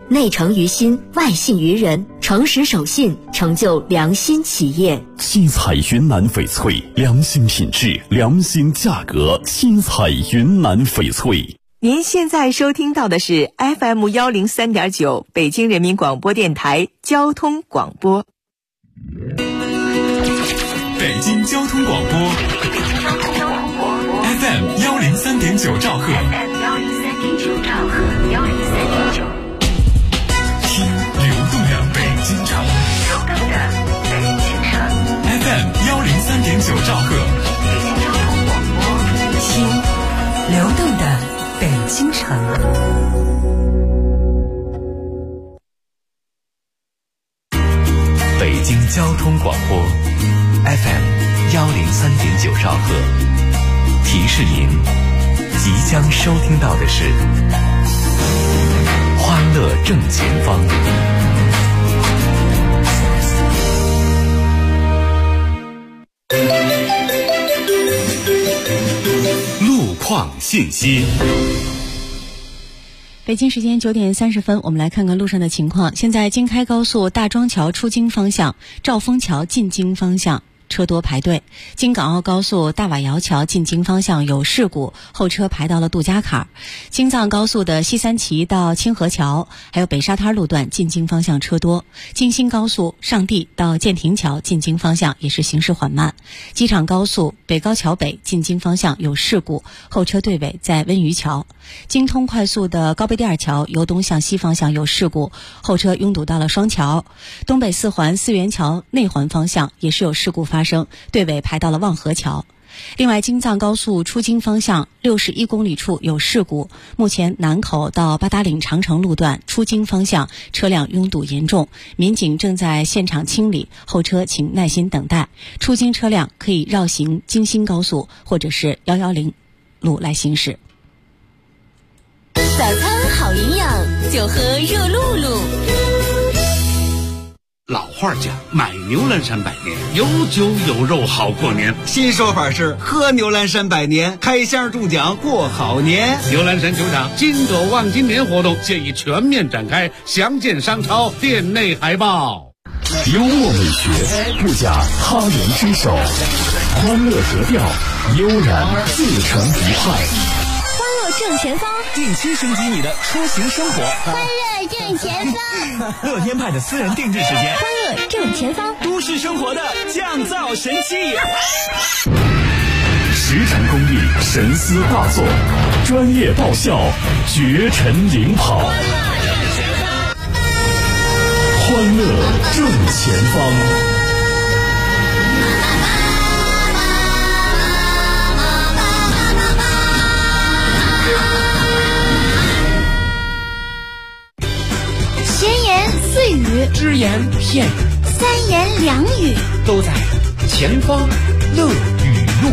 内诚于心，外信于人，诚实守信，成就良心企业。 七彩云南翡翠，良心品质，良心价格。七彩云南翡翠。 您现在收听到的是 FM103.9 北京人民广播电台交通广播。 北京交通广播 FM103.9 兆赫，听流动的北京城FM103.9 兆赫， 北京交通广播，听流动的北京城。 北京交通广播 FM103.9 兆赫，提示您即将收听到的是欢乐正前方。路况信息。 北京时间9点30分，我们来看看路上的情况。现在京开高速大庄桥出京方向、兆丰桥进京方向车多排队，京港澳高速大瓦窑桥进京方向有事故，后车排到了杜家坎儿。京藏高速的西三旗到清河桥还有北沙滩路段进京方向车多，京新高速上地到建亭桥进京方向也是行驶缓慢。机场高速北高桥北进京方向有事故，后车队尾在温榆桥。京通快速的高碑店桥由东向西方向有事故，后车拥堵到了双桥。东北四环四元桥内环方向也是有事故发生，队尾排到了望河桥。另外，京藏高速出京方向61公里处有事故，目前南口到八达岭长城路段出京方向车辆拥堵严重，民警正在现场清理，后车请耐心等待。出京车辆可以绕行京新高速或者是110路来行驶。 早餐好营养，就喝热露露。 老话讲，买牛栏山百年，有酒有肉好过年。新说法是喝牛栏山百年，开箱中奖过好年。牛栏山球场金斗望金年活动现已全面展开，详见商超店内海报。 幽默美学，不假他人之手，欢乐格调，悠然自成一派。 正前方， 定期升级你的出行生活。 欢乐正前方， 乐天派的私人定制时间。 欢乐正前方， 都市生活的降噪神器。 实诚公益，神思大作，专业爆笑，绝尘领跑。欢乐正前方。 闲言碎语， 只言片语， 三言两语， 都在前方乐语录。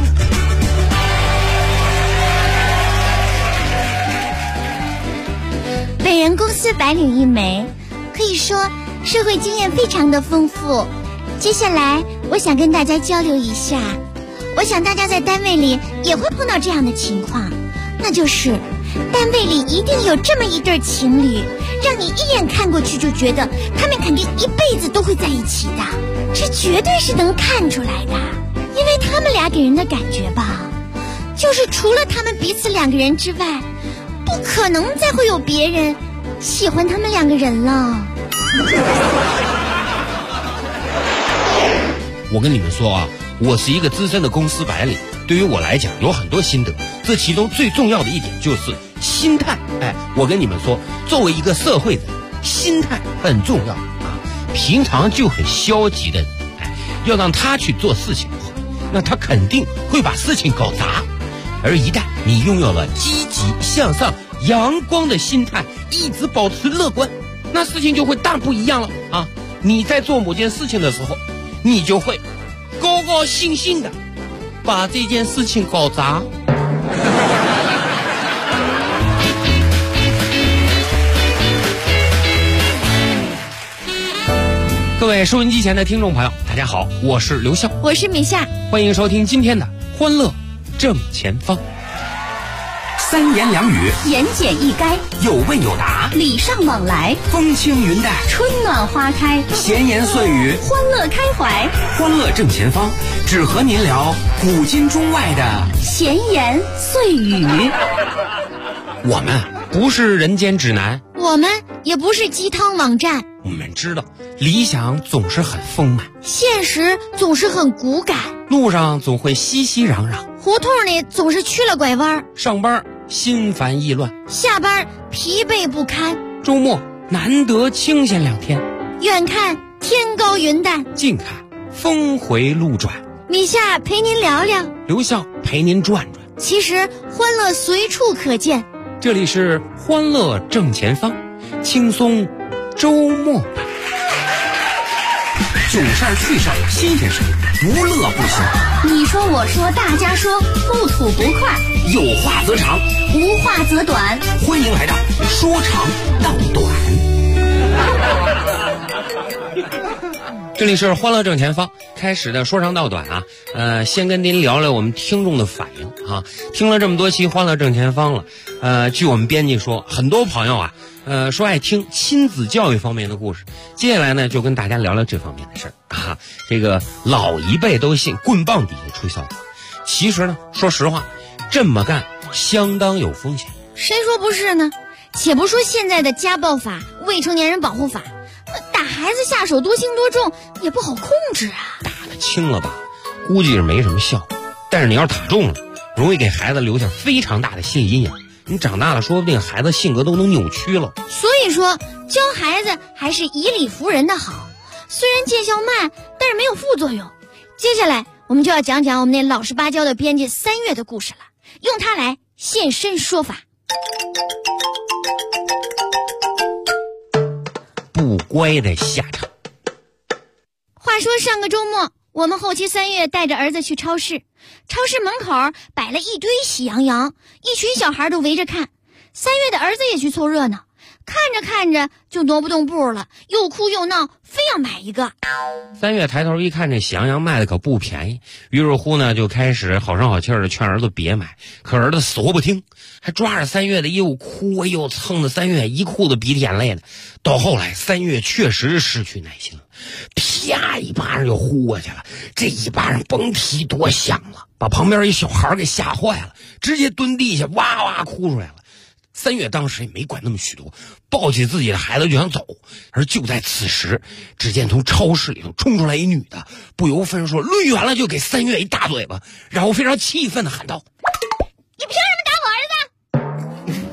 本人公司白领一枚，可以说社会经验非常的丰富。接下来我想跟大家交流一下，我想大家在单位里也会碰到这样的情况，那就是单位里一定有这么一对情侣，让你一眼看过去就觉得他们肯定一辈子都会在一起的，这绝对是能看出来的。因为他们俩给人的感觉吧，就是除了他们彼此两个人之外，不可能再会有别人喜欢他们两个人了。 我跟你们说啊，我是一个资深的公司白领，对于我来讲有很多心得，这其中最重要的一点就是心态。我跟你们说，作为一个社会人，心态很重要啊。平常就很消极的人，要让他去做事情的话，那他肯定会把事情搞砸。而一旦你拥有了积极向上、阳光的心态，一直保持乐观，那事情就会大不一样了啊！你在做某件事情的时候，你就会高高兴兴的把这件事情搞砸。各位收音机前的听众朋友，大家好，我是刘笑， 我是米夏， 欢迎收听今天的欢乐正前方。 三言两语， 言简意赅， 有问有答， 礼尚往来， 风轻云淡， 春暖花开， 闲言碎语， 欢乐开怀， 欢乐正前方，只和您聊古今中外的闲言碎语。 我们不是人间指南， 我们也不是鸡汤网站， 我们知道理想总是很丰满， 现实总是很骨感， 路上总会熙熙攘攘， 胡同里总是曲了拐弯， 上班心烦意乱， 下班疲惫不堪， 周末难得清闲2天， 远看天高云淡， 近看峰回路转， 米夏陪您聊聊， 刘笑陪您转转， 其实欢乐随处可见。 这里是欢乐正前方，轻松周末版， 囧事儿趣事儿新鲜事儿，无乐不休。 你说我说大家说，不吐不快， 有话则长， 无话则短， 欢迎来到说长道短。 这里是欢乐正前方，开始的说长道短啊，先跟您聊聊我们听众的反应啊。听了这么多期欢乐正前方了，据我们编辑说，很多朋友说爱听亲子教育方面的故事。接下来呢，就跟大家聊聊这方面的事儿啊。这个老一辈都信棍棒底下出孝子，其实呢，说实话，这么干相当有风险。 谁说不是呢？且不说现在的家暴法、未成年人保护法，打孩子下手多轻多重也不好控制啊。 打得轻了吧，估计是没什么效果，但是你要是打重了，容易给孩子留下非常大的心理阴影。你长大了，说不定孩子性格都能扭曲了。 所以说，教孩子还是以理服人的好。虽然见效慢，但是没有副作用。接下来我们就要讲讲我们那老实巴交的编辑3月的故事了，用它来现身说法。 不乖的下场。 话说上个周末，我们后期3月带着儿子去超市，超市门口摆了一堆喜羊羊，一群小孩都围着看。3月的儿子也去凑热闹，看着看着就挪不动步了，又哭又闹，非要买一个。 3月抬头一看，这喜羊羊卖的可不便宜，于是乎呢，就开始好声好气的劝儿子别买，可儿子死活不听，还抓着3月的衣服哭，哎呦，蹭的3月一裤子鼻涕眼泪的。到后来3月确实失去耐心了，啪一巴掌就呼过去了，这一巴掌甭提多响了，把旁边一小孩给吓坏了，直接蹲地下哇哇哭出来了。3月当时也没管那么许多，抱起自己的孩子就想走，而就在此时，只见从超市里头冲出来一女的，不由分说抡圆了就给3月一大嘴巴，然后非常气愤地喊道：“ 你凭什么打我儿子？”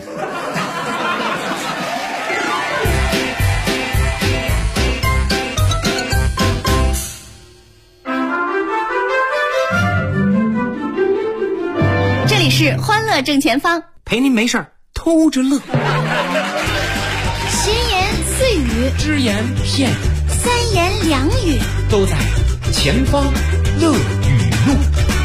这里是欢乐正前方， 陪您没事儿偷着乐， 闲言碎语， 只言片语， 三言两语， 都在前方乐语录。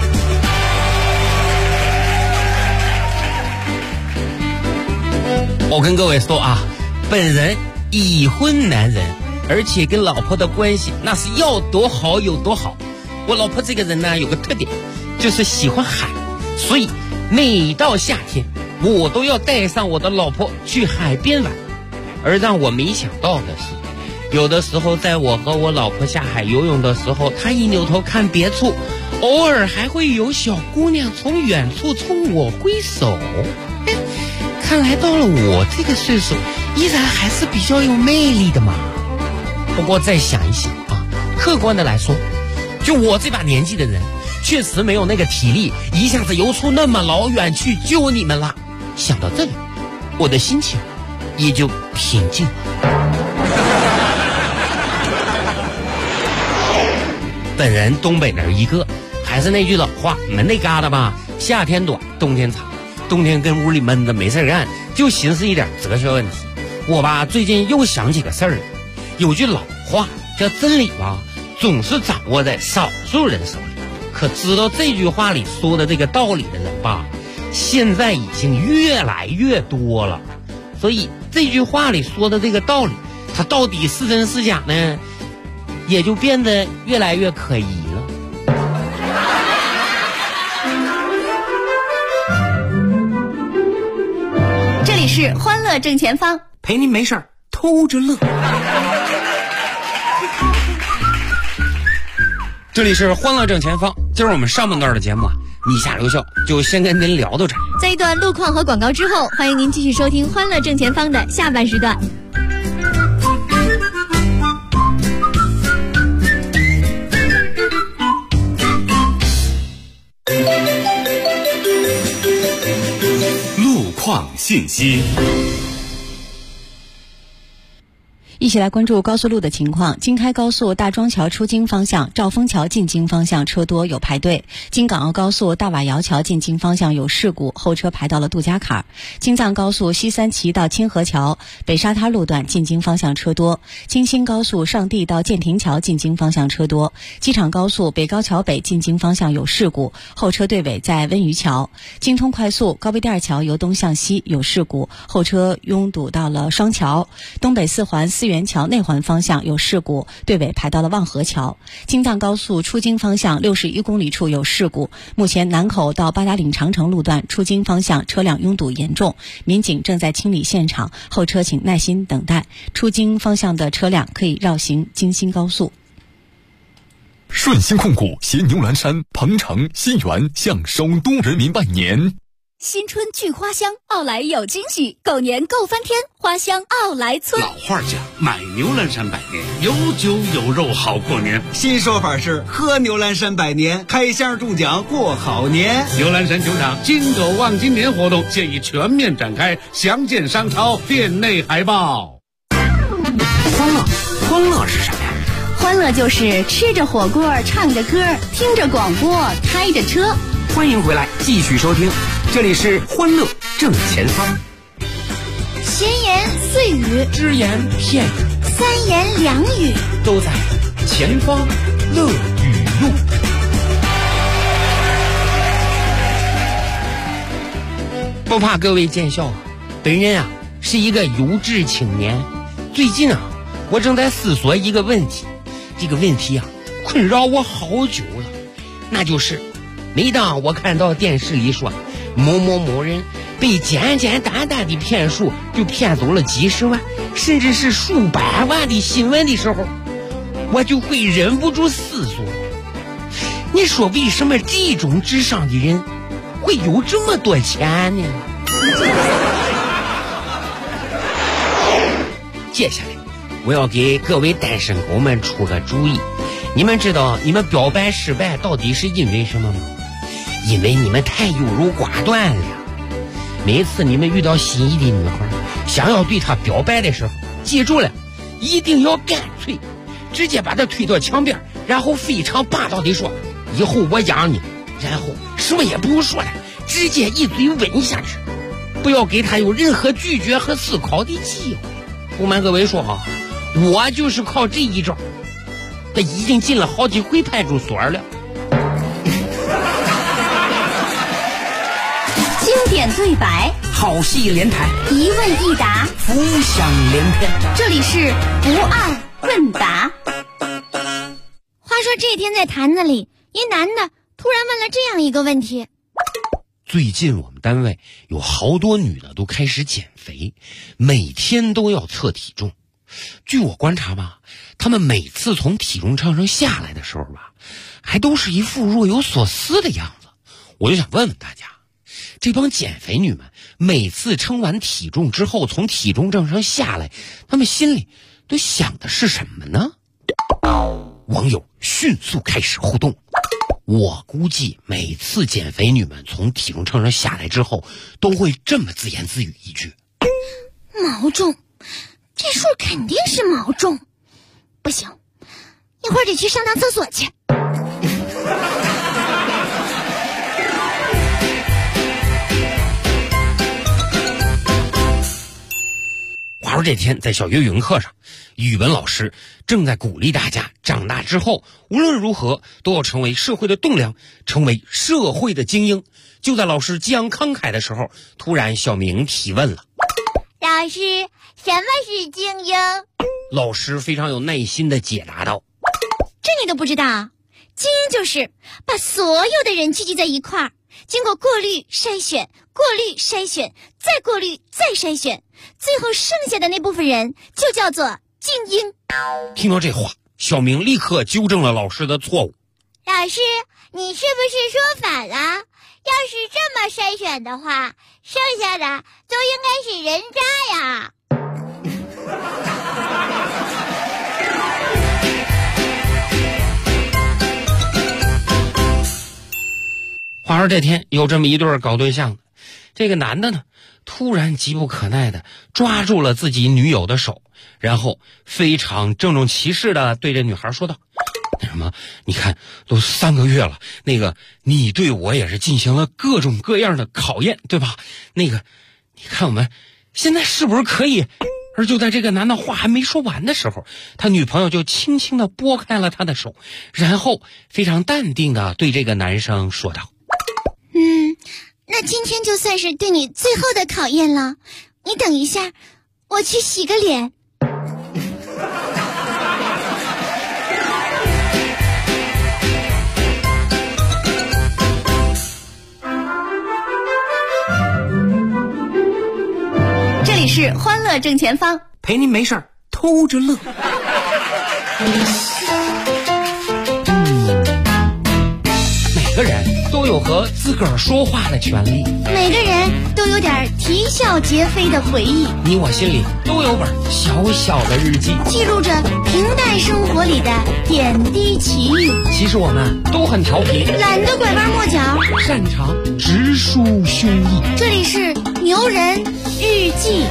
我跟各位说啊，本人已婚男人，而且跟老婆的关系那是要多好有多好。我老婆这个人呢，有个特点，就是喜欢海，所以每到夏天我都要带上我的老婆去海边玩。而让我没想到的是，有的时候在我和我老婆下海游泳的时候，她一扭头看别处，偶尔还会有小姑娘从远处冲我挥手。看来到了我这个岁数，依然还是比较有魅力的嘛。不过再想一想啊，客观的来说，就我这把年纪的人，确实没有那个体力一下子游出那么老远去救你们了。想到这里，我的心情也就平静了。本人东北人一个，还是那句老话，门那疙瘩吧，夏天短，冬天长。冬天跟屋里闷着没事干，就寻思一点哲学问题。我吧最近又想起个事儿了，有句老话叫真理吧，总是掌握在少数人手里。可知道这句话里说的这个道理的人吧，现在已经越来越多了。所以这句话里说的这个道理，它到底是真是假呢，也就变得越来越可疑了。 是欢乐正前方， 陪您没事儿偷着乐。这里是欢乐正前方，今儿我们上半段的节目你下留校就先跟您聊到这儿。 在一段路况和广告之后，欢迎您继续收听欢乐正前方的下半时段。 路况信息。 一起来关注高速路的情况。京开高速大庄桥出京方向、兆丰桥进京方向车多有排队。京港澳高速大瓦窑桥进京方向有事故，后车排到了杜家坎儿。京藏高速西三旗到清河桥北沙滩路段进京方向车多。京新高速上地到建亭桥进京方向车多。机场高速北高桥北进京方向有事故，后车队尾在温榆桥。京通快速高碑店桥由东向西有事故，后车拥堵到了双桥。东北四环四元桥内环方向有事故，队尾排到了望河桥。京藏高速出京方向61公里处有事故，目前南口到八达岭长城路段出京方向车辆拥堵严重，民警正在清理现场，后车请耐心等待。出京方向的车辆可以绕行京新高速。 顺鑫控股携牛栏山、鹏城、新源向首都人民拜年。 新春聚花香，奥莱有惊喜，狗年购翻天，花香奥莱村。 老话讲，买牛栏山百年，有酒有肉好过年。新说法是喝牛栏山百年，开箱中奖过好年。牛栏山球场金狗望金年活动现已全面展开，详见商超店内海报。 欢乐是什么呀？ 欢乐就是吃着火锅，唱着歌，听着广播，开着车。 欢迎回来，继续收听，这里是欢乐正前方。 闲言碎语， 只言片语， 三言两语， 都在前方乐语录。不怕各位见笑，本人是一个有志青年。最近我正在思索一个问题，这个问题困扰我好久了，那就是每当我看到电视里说某人被简简单单的骗术就骗走了几十万甚至是数百万的新闻的时候，我就会忍不住思索，你说为什么这种智商的人会有这么多钱呢？接下来我要给各位单身狗们出个主意，你们知道你们表白失败到底是因为什么吗？因为你们太优柔寡断了。每次你们遇到心仪的女孩，想要对她表白的时候，记住了，一定要干脆直接把她推到墙边，然后非常霸道地说，以后我养你，然后什么也不用说了，直接一嘴吻下去，不要给她有任何拒绝和思考的机会。不瞒各位说我就是靠这一招，他已经进了好几回派出所了。 经典对白， 好戏连台， 一问一答， 浮想联翩。 这里是不二问答。 话说这天在坛子里，一男的突然问了这样一个问题： 最近我们单位有好多女的都开始减肥，每天都要测体重。据我观察她们每次从体重秤上下来的时候还都是一副若有所思的样子。我就想问问大家，这帮减肥女们每次称完体重之后从体重秤上下来，她们心里都想的是什么呢？网友迅速开始互动。我估计每次减肥女们从体重秤上下来之后，都会这么自言自语一句： 毛重，这数肯定是毛重，不行，一会儿得去上趟厕所去。 话说这天在小学语文课上，语文老师正在鼓励大家长大之后无论如何都要成为社会的栋梁，成为社会的精英。就在老师激昂慷慨的时候，突然小明提问了： 老师，什么是精英？ 老师非常有耐心地解答道： 这你都不知道？精英就是把所有的人聚集在一块儿， 经过过滤筛选，过滤筛选，再过滤再筛选，最后剩下的那部分人就叫做精英。 听到这话，小明立刻纠正了老师的错误。 老师，你是不是说反了？要是这么筛选的话，剩下的都应该是人渣呀。 话说这天有这么一对搞对象的，这个男的呢，突然急不可耐的抓住了自己女友的手，然后非常郑重其事的对这女孩说道：那什么，你看都3个月了，那个你对我也是进行了各种各样的考验，对吧？那个你看我们现在是不是可以？而就在这个男的话还没说完的时候，他女朋友就轻轻的拨开了他的手，然后非常淡定的对这个男生说道： 那今天就算是对你最后的考验了，你等一下，我去洗个脸。 这里是欢乐正前方， 陪您没事儿偷着乐。 每个人都有和自个儿说话的权利， 每个人都有点啼笑皆非的回忆， 你我心里都有本小小的日记， 记录着平淡生活里的点滴奇遇。 其实我们都很调皮， 懒得拐弯抹角， 擅长直抒胸臆。 这里是牛人日记。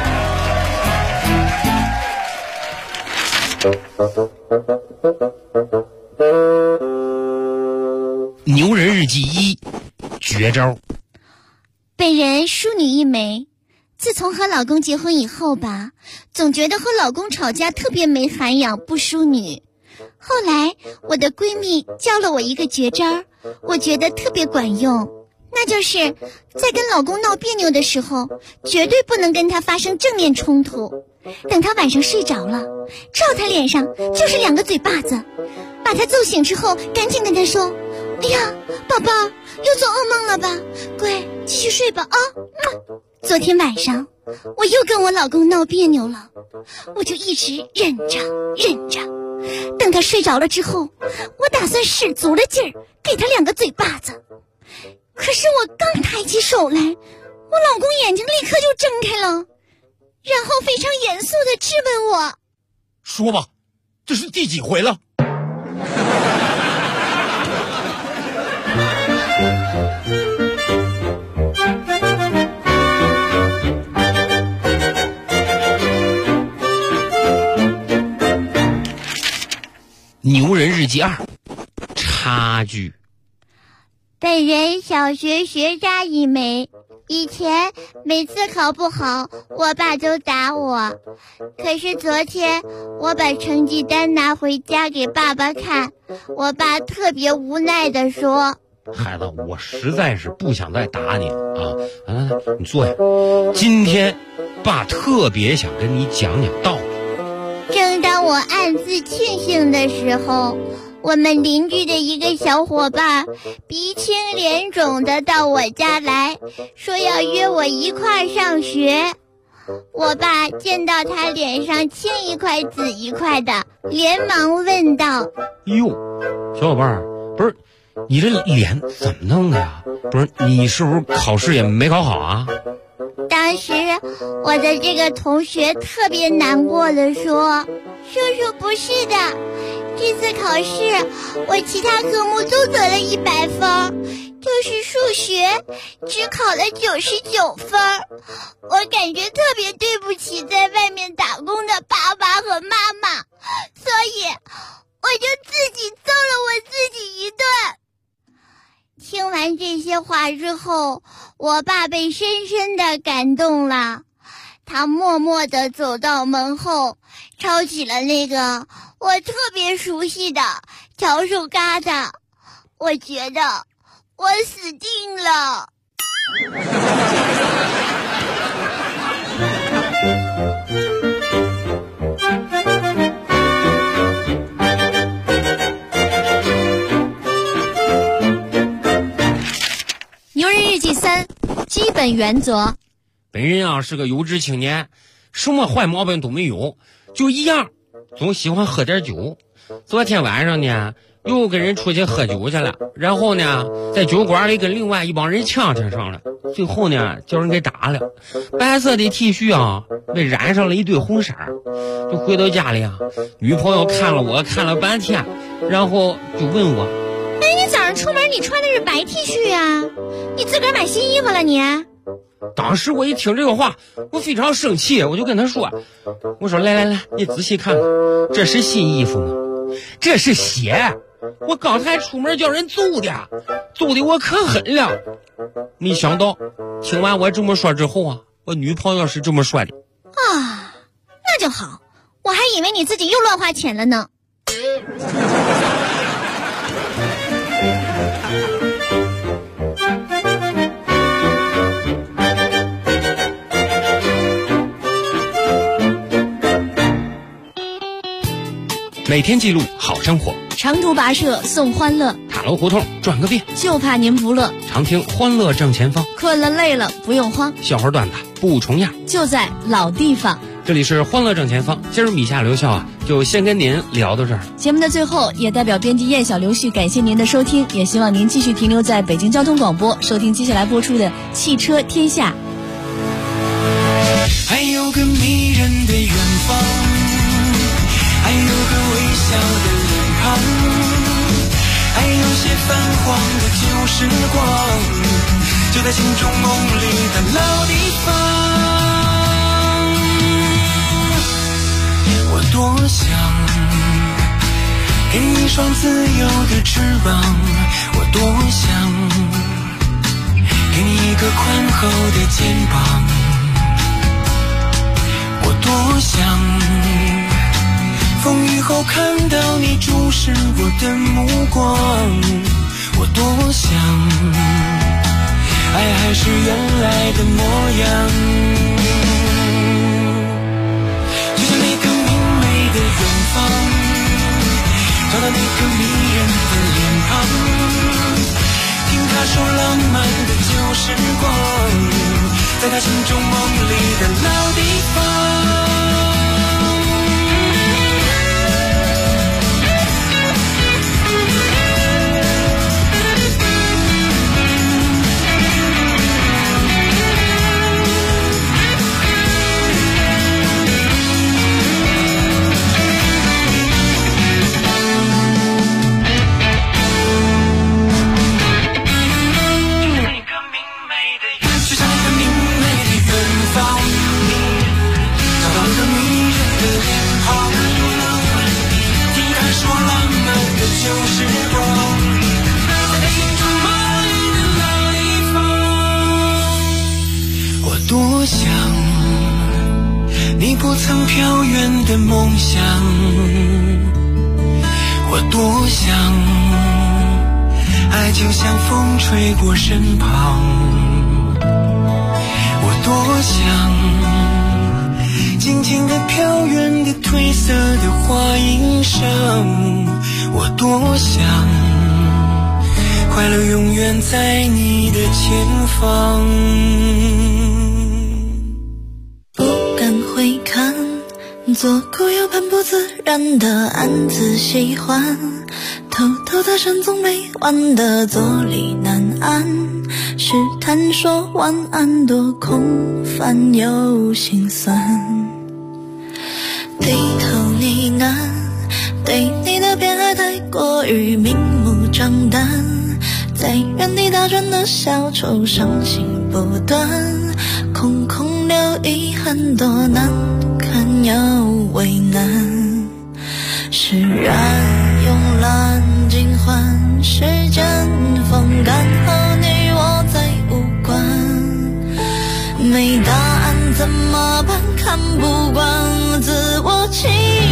牛人日记1，绝招。 本人淑女一枚，自从和老公结婚以后吧，总觉得和老公吵架特别没涵养，不淑女。后来我的闺蜜教了我一个绝招，我觉得特别管用，那就是在跟老公闹别扭的时候，绝对不能跟他发生正面冲突。等他晚上睡着了，照他脸上就是2个嘴巴子，把他揍醒之后，赶紧跟他说：哎呀，宝宝，又做噩梦了吧？乖，继续睡吧啊！昨天晚上我又跟我老公闹别扭了，我就一直忍着，等他睡着了之后，我打算使足了劲儿给他2个嘴巴子。可是我刚抬起手来，我老公眼睛立刻就睁开了，然后非常严肃地质问我： 说吧，这是第几回了？牛人日记2，差距。 本人小学学渣一枚，以前每次考不好，我爸就打我。可是昨天我把成绩单拿回家给爸爸看，我爸特别无奈地说： 孩子，我实在是不想再打你了啊！来，你坐下。今天爸特别想跟你讲讲道理。 正当我暗自庆幸的时候，我们邻居的一个小伙伴鼻青脸肿的到我家来，说要约我一块儿上学。我爸见到他脸上青一块紫一块的，连忙问道： 哟，小伙伴，不是你这脸怎么弄的呀？不是你是不是考试也没考好啊？ 当时我的这个同学特别难过的说：叔叔，不是的，这次考试我其他科目都得了100分，就是数学只考了99分。我感觉特别对不起在外面打工的爸爸和妈妈，所以我就自己揍了我自己一顿。听完这些话之后，我爸被深深地感动了，他默默地走到门后，抄起了那个我特别熟悉的笤帚疙瘩。我觉得我死定了。 本原则。 本人啊是个有志青年，什么坏毛病都没有，就一样，总喜欢喝点酒。昨天晚上呢，又跟人出去喝酒去了，然后呢，在酒馆里跟另外一帮人呛上了，最后呢，叫人给打了。白色的 T 恤啊，被染上了一堆红色。就回到家里啊，女朋友看了我看了半天，然后就问我：“ 哎，你早上出门你穿的是白 T 恤啊？你自个儿买新衣服了你？” 当时我一听这个话，我非常生气，我就跟他说：“我说来，你仔细看看，这是新衣服吗？这是血，我刚才出门叫人揍的我可狠了。”没想到听完我这么说之后啊，我女朋友是这么说的：“ 啊，那就好，我还以为你自己又乱花钱了呢。” 每天记录好生活， 长途跋涉送欢乐， 塔楼胡同转个遍， 就怕您不乐。 常听欢乐正前方， 困了累了不用慌， 笑话段子不重样， 就在老地方。 这里是欢乐正前方，今儿米夏留校啊，就先跟您聊到这儿。 节目的最后，也代表编辑燕小刘旭感谢您的收听，也希望您继续停留在北京交通广播，收听接下来播出的《汽车天下》。 还有个迷人的远方，还有个微笑的脸庞，还有些泛黄的旧时光，就在心中梦里的老地方。我多想给你一双自由的翅膀，我多想给你一个宽厚的肩膀，我多想风雨后看到你注视我的目光，我多想爱还是原来的模样，就像那个明媚的远方，找到那个迷人的脸庞，听他说浪漫的旧时光，在他心中梦里的老地方。多想你不曾飘远的梦想，我多想爱就像风吹过身旁，我多想静静地飘远的褪色的花衣裳，我多想快乐永远在你的前方。 会看左顾右盼不自然的暗自喜欢，偷偷的神总没完的坐立难安，试探说晚安多空泛又心酸，低头呢喃对你的偏爱太过于明目张胆，在原地打转的小丑伤心不断，空空留遗憾多难堪又为难，释然慵懒尽欢，时间风干和你我再无关，没答案怎么办？看不惯自我欺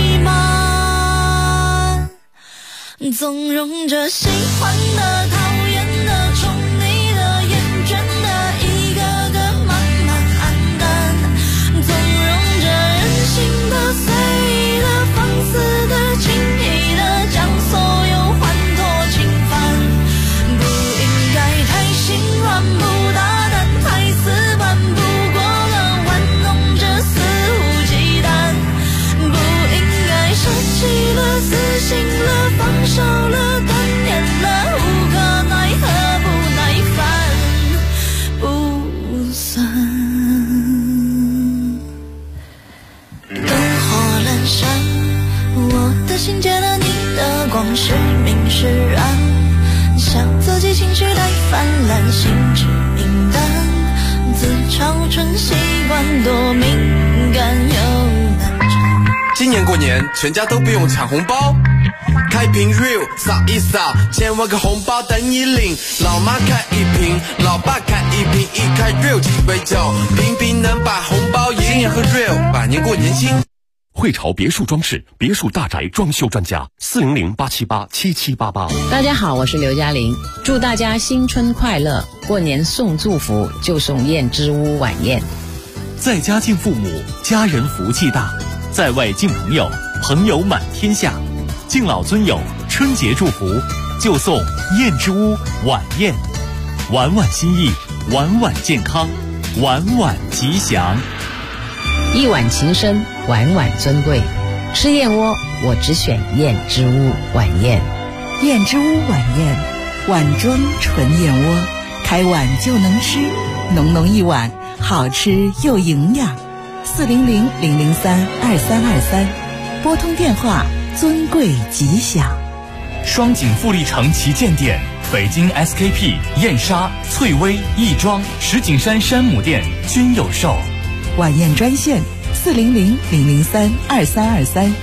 瞒，纵容着喜欢的讨厌的宠你的厌倦的一个个慢慢黯淡，纵容着任性的随意的放肆的轻易的将所有欢脱侵犯，不应该太心软不大胆太肆泛滥，心知明淡，自嘲成习惯，多敏感又难缠。 今年过年全家都不用抢红包，开瓶 real 扫一扫，1000万个红包等你领。老妈开一瓶，老爸开一瓶，一开 real 鸡尾酒，瓶瓶能把红包赢。今年喝 real， 百年过年轻。 汇潮别墅装饰，别墅大宅装修专家，400-878-7788。 大家好，我是刘嘉玲，祝大家新春快乐！过年送祝福就送燕之屋晚宴。 在家敬父母，家人福气大；在外敬朋友，朋友满天下。敬老尊友，春节祝福就送燕之屋晚宴，晚晚心意，晚晚健康，晚晚吉祥。 一碗情深，晚晚尊贵。吃燕窝，我只选燕之屋晚宴。 燕之屋晚宴，碗装纯燕窝，开碗就能吃，浓浓一碗，好吃又营养。400-003-2323，拨通电话，尊贵吉祥。 双井富力城旗舰店、北京 SKP、燕莎、翠微、亦庄、石景山山姆店均有售。 晚宴专线400-003-2323，400-003-2323。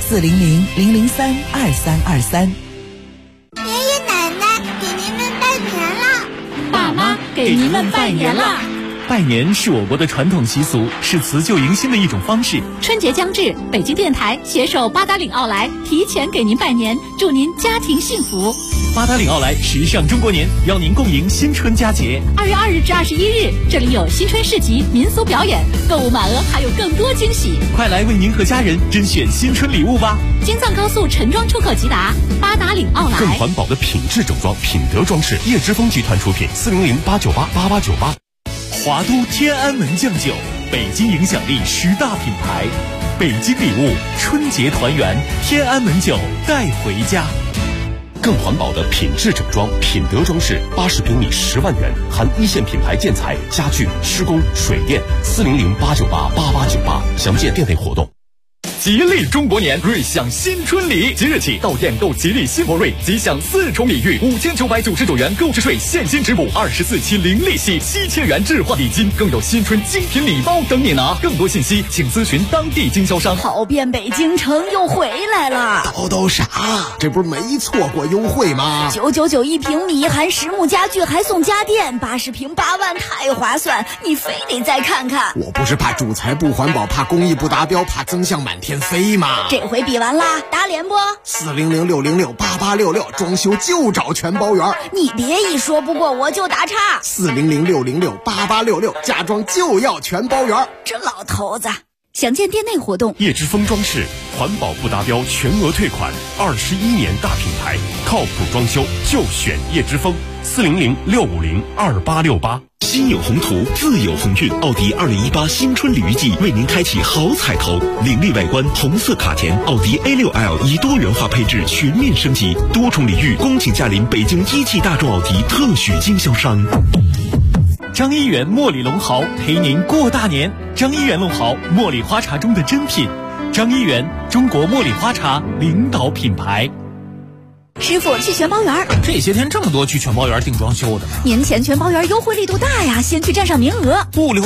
爷爷奶奶给您们拜年了， 爸妈给您们拜年了。 拜年是我国的传统习俗，是辞旧迎新的一种方式。 春节将至，北京电台携手八达岭奥莱提前给您拜年，祝您家庭幸福。 八达岭奥莱时尚中国年，邀您共迎新春佳节。 2月2日至21日，这里有新春市集、民俗表演，购物满额还有更多惊喜。 快来为您和家人甄选新春礼物吧！ 京藏高速陈庄出口即达，八达岭奥莱。 更环保的品质整装，品德装饰，叶之峰集团出品，400-898-8898。 华都天安门酱酒，北京影响力10大品牌，北京礼物，春节团圆，天安门酒带回家。 更环保的品质整装，品德装饰，80平米10万元，含一线品牌建材、家具、施工、水电，400-898-8898，详见店内活动。 吉利中国年，瑞享新春礼，即日起到店购吉利新博瑞，即享4重礼遇，5999元购置税现金直补，24期零利息，7000元置换礼金，更有新春精品礼包等你拿。更多信息请咨询当地经销商。 跑遍北京城又回来了， 叨啥？这不是没错过优惠吗 ？999一平米，含实木家具还送家电，80平8万，太划算！你非得再看看。 我不是怕主材不环保，怕工艺不达标，怕增项满天飞吗？ 这回比完啦，打脸不 ？400-606-8866，装修就找全包圆。 你别一说不过我就打岔。 400-606-8866，家装就要全包圆。 这老头子。详见店内活动。 叶之峰装饰，环保不达标全额退款，21年大品牌，靠谱装修就选叶之峰。400-650-2868。 心有宏图，自有鸿运。奥迪2018新春礼遇季为您开启好彩头，凌厉外观，红色卡钿，奥迪 A6L 以多元化配置全面升级，多重礼遇，恭请驾临北京一汽大众奥迪特许经销商。 张一元茉莉龙毫陪您过大年。张一元龙毫，茉莉花茶中的珍品。张一元，中国茉莉花茶领导品牌。 师傅，去全包园。 这些天这么多去全包园订装修的呢？ 年前全包园优惠力度大呀，先去占上名额。 不留